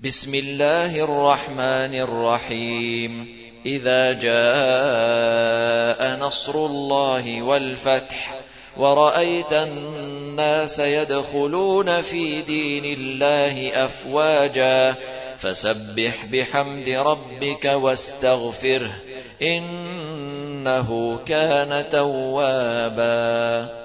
بسم الله الرحمن الرحيم. إذا جاء نصر الله والفتح ورأيت الناس يدخلون في دين الله أفواجا فسبح بحمد ربك واستغفره إنه كان توابا.